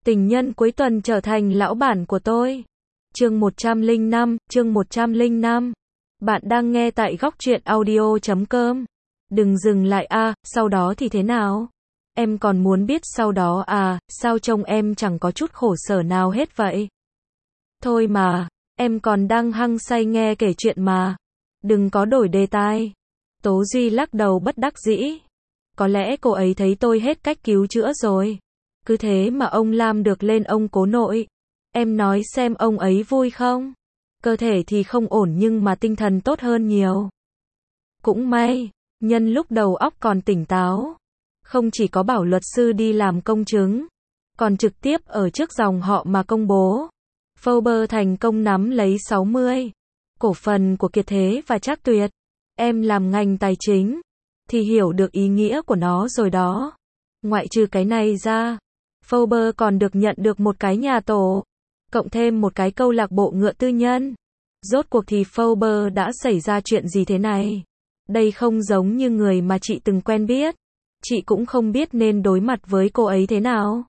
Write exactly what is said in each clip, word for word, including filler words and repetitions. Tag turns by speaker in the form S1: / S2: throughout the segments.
S1: Tình nhân cuối tuần trở thành lão bản của tôi. Chương một trăm lẻ năm, chương một trăm lẻ năm. Bạn đang nghe tại góc truyện audio chấm com. Đừng dừng lại a, à, sau đó thì thế nào? Em còn muốn biết sau đó à, sao trông em chẳng có chút khổ sở nào hết vậy? Thôi mà, em còn đang hăng say nghe kể chuyện mà. Đừng có đổi đề tài. Tố Duy lắc đầu bất đắc dĩ. Có lẽ cô ấy thấy tôi hết cách cứu chữa rồi. Cứ thế mà ông Lam được lên ông cố nội. Em nói xem ông ấy vui không? Cơ thể thì không ổn nhưng mà tinh thần tốt hơn nhiều. Cũng may, nhân lúc đầu óc còn tỉnh táo. Không chỉ có bảo luật sư đi làm công chứng, còn trực tiếp ở trước dòng họ mà công bố. Forbes thành công nắm lấy sáu mươi cổ phần của Kiệt Thế và Trác Tuyệt. Em làm ngành tài chính, thì hiểu được ý nghĩa của nó rồi đó. Ngoại trừ cái này ra, Forbes còn được nhận được một cái nhà tổ, cộng thêm một cái câu lạc bộ ngựa tư nhân. Rốt cuộc thì Forbes đã xảy ra chuyện gì thế này? Đây không giống như người mà chị từng quen biết. Chị cũng không biết nên đối mặt với cô ấy thế nào.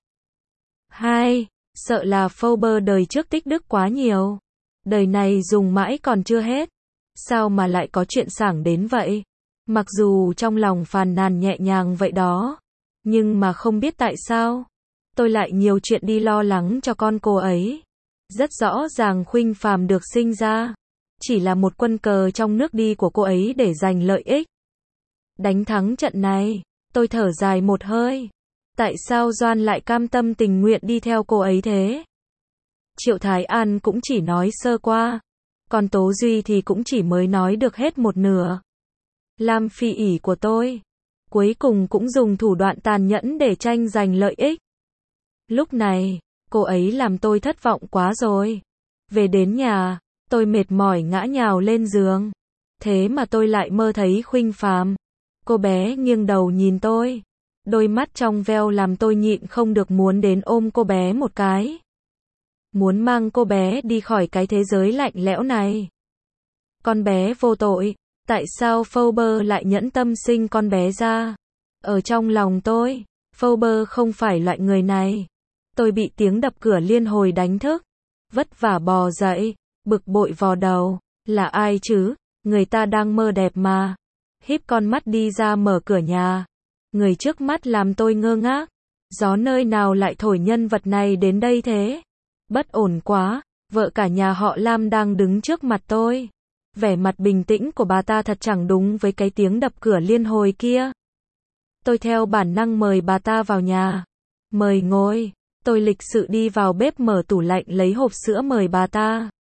S1: Hai, sợ là Forbes đời trước tích đức quá nhiều. Đời này dùng mãi còn chưa hết. Sao mà lại có chuyện sảng đến vậy? Mặc dù trong lòng phàn nàn nhẹ nhàng vậy đó, nhưng mà không biết tại sao, tôi lại nhiều chuyện đi lo lắng cho con cô ấy. Rất rõ ràng Khuynh Phàm được sinh ra chỉ là một quân cờ trong nước đi của cô ấy để giành lợi ích. Đánh thắng trận này, tôi thở dài một hơi. Tại sao Doan lại cam tâm tình nguyện đi theo cô ấy thế? Triệu Thái An cũng chỉ nói sơ qua, còn Tố Duy thì cũng chỉ mới nói được hết một nửa. Lam Phi ỷ của tôi, cuối cùng cũng dùng thủ đoạn tàn nhẫn để tranh giành lợi ích. Lúc này, cô ấy làm tôi thất vọng quá rồi. Về đến nhà, tôi mệt mỏi ngã nhào lên giường. Thế mà tôi lại mơ thấy Khuynh Phàm. Cô bé nghiêng đầu nhìn tôi, đôi mắt trong veo làm tôi nhịn không được muốn đến ôm cô bé một cái. Muốn mang cô bé đi khỏi cái thế giới lạnh lẽo này. Con bé vô tội, tại sao Forbes lại nhẫn tâm sinh con bé ra? Ở trong lòng tôi, Forbes không phải loại người này. Tôi bị tiếng đập cửa liên hồi đánh thức, vất vả bò dậy, bực bội vò đầu, là ai chứ? Người ta đang mơ đẹp mà. Híp con mắt đi ra mở cửa nhà. Người trước mắt làm tôi ngơ ngác. Gió nơi nào lại thổi nhân vật này đến đây thế? Bất ổn quá, vợ cả nhà họ Lam đang đứng trước mặt tôi. Vẻ mặt bình tĩnh của bà ta thật chẳng đúng với cái tiếng đập cửa liên hồi kia. Tôi theo bản năng mời bà ta vào nhà. Mời ngồi. Tôi lịch sự đi vào bếp mở tủ lạnh lấy hộp sữa mời bà ta.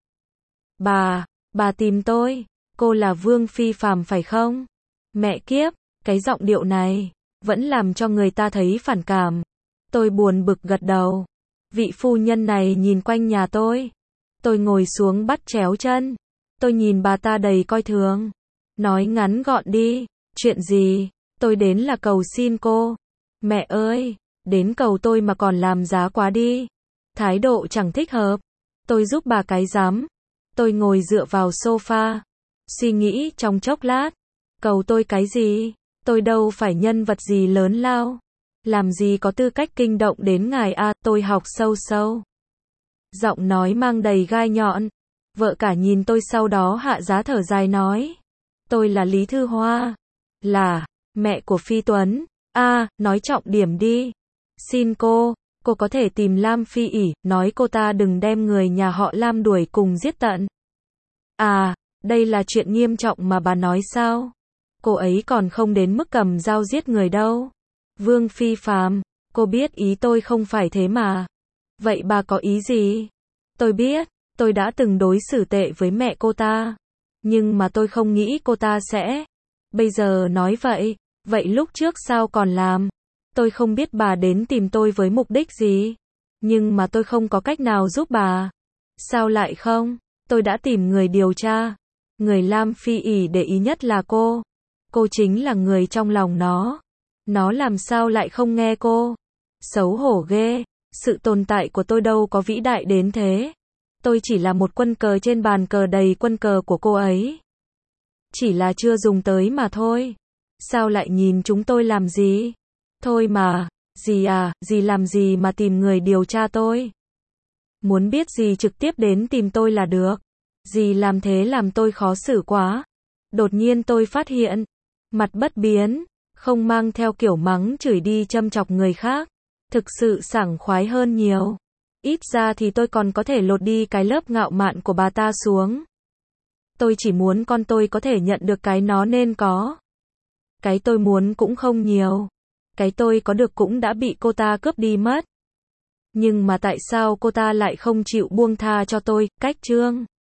S1: Bà, bà tìm tôi. Cô là Vương Phi Phàm phải không? Mẹ kiếp, cái giọng điệu này vẫn làm cho người ta thấy phản cảm. Tôi buồn bực gật đầu. Vị phu nhân này nhìn quanh nhà tôi. Tôi ngồi xuống bắt chéo chân. Tôi nhìn bà ta đầy coi thường. Nói ngắn gọn đi, chuyện gì? Tôi đến là cầu xin cô. Mẹ ơi, đến cầu tôi mà còn làm giá quá đi. Thái độ chẳng thích hợp. Tôi giúp bà cái rắm. Tôi ngồi dựa vào sofa, suy nghĩ trong chốc lát. Cầu tôi cái gì? Tôi đâu phải nhân vật gì lớn lao. Làm gì có tư cách kinh động đến ngài a, à, tôi học sâu sâu. Giọng nói mang đầy gai nhọn. Vợ cả nhìn tôi sau đó hạ giá thở dài nói. Tôi là Lý Thư Hoa. Là, mẹ của Phi Tuấn. A, à, nói trọng điểm đi. Xin cô, cô có thể tìm Lam Phi ỷ, nói cô ta đừng đem người nhà họ Lam đuổi cùng giết tận. À, đây là chuyện nghiêm trọng mà bà nói sao? Cô ấy còn không đến mức cầm dao giết người đâu. Vương Phi Phàm, cô biết ý tôi không phải thế mà. Vậy bà có ý gì? Tôi biết, tôi đã từng đối xử tệ với mẹ cô ta. Nhưng mà tôi không nghĩ cô ta sẽ. Bây giờ nói vậy, vậy lúc trước sao còn làm? Tôi không biết bà đến tìm tôi với mục đích gì. Nhưng mà tôi không có cách nào giúp bà. Sao lại không? Tôi đã tìm người điều tra. Người Lam Phi ỷ để ý nhất là cô. Cô chính là người trong lòng nó. Nó làm sao lại không nghe cô? Xấu hổ ghê. Sự tồn tại của tôi đâu có vĩ đại đến thế. Tôi chỉ là một quân cờ trên bàn cờ đầy quân cờ của cô ấy. Chỉ là chưa dùng tới mà thôi. Sao lại nhìn chúng tôi làm gì? Thôi mà, Dì à, dì làm gì mà tìm người điều tra tôi? Muốn biết dì trực tiếp đến tìm tôi là được. Dì làm thế làm tôi khó xử quá. Đột nhiên tôi phát hiện, mặt bất biến, không mang theo kiểu mắng chửi đi châm chọc người khác. Thực sự sảng khoái hơn nhiều. Ít ra thì tôi còn có thể lột đi cái lớp ngạo mạn của bà ta xuống. Tôi chỉ muốn con tôi có thể nhận được cái nó nên có. Cái tôi muốn cũng không nhiều. Cái tôi có được cũng đã bị cô ta cướp đi mất. Nhưng mà tại sao cô ta lại không chịu buông tha cho tôi, Cách Trương?